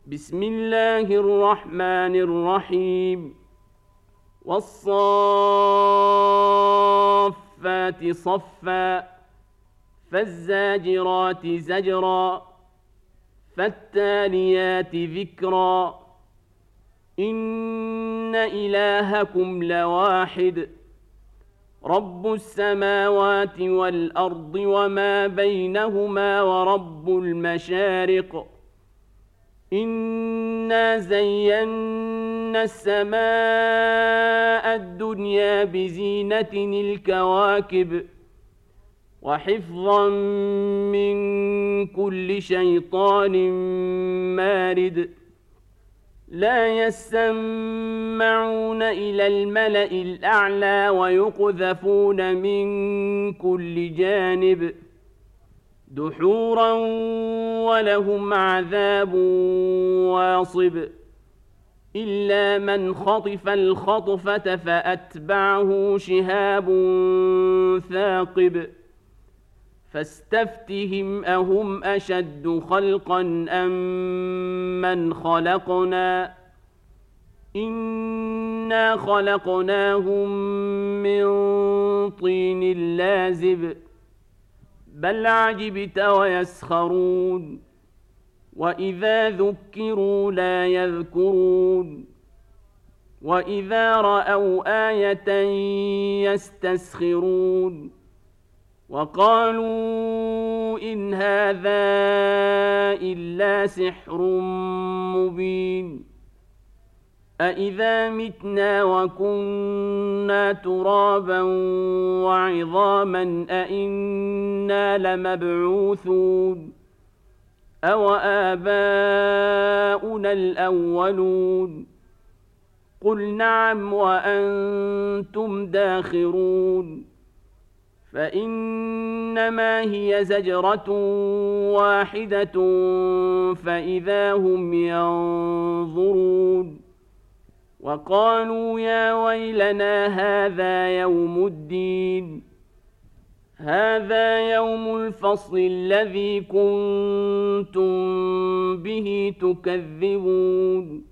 بسم الله الرحمن الرحيم والصافات صفا فالزاجرات زجرا فالتاليات ذكرا إن إلهكم لواحد رب السماوات والأرض وما بينهما ورب المشارق إنا زينا السماء الدنيا بزينة الكواكب وحفظا من كل شيطان مارد لا يسمعون إلى الملأ الأعلى ويقذفون من كل جانب دحورا ولهم عذاب واصب إلا من خطف الخطفة فأتبعه شهاب ثاقب فاستفتهم أهم أشد خلقا أم من خلقنا إنا خلقناهم من طين لازب بل عجبت ويسخرون وإذا ذكروا لا يذكرون وإذا رأوا آية يستسخرون وقالوا إن هذا إلا سحر مبين أإذا متنا وكنا ترابا وعظاما أإنا لمبعوثون أو آباؤنا الأولون قل نعم وأنتم داخرون فإنما هي زجرة واحدة فإذا هم ينظرون وقالوا يا ويلنا هذا يوم الدين هذا يوم الفصل الذي كنتم به تكذبون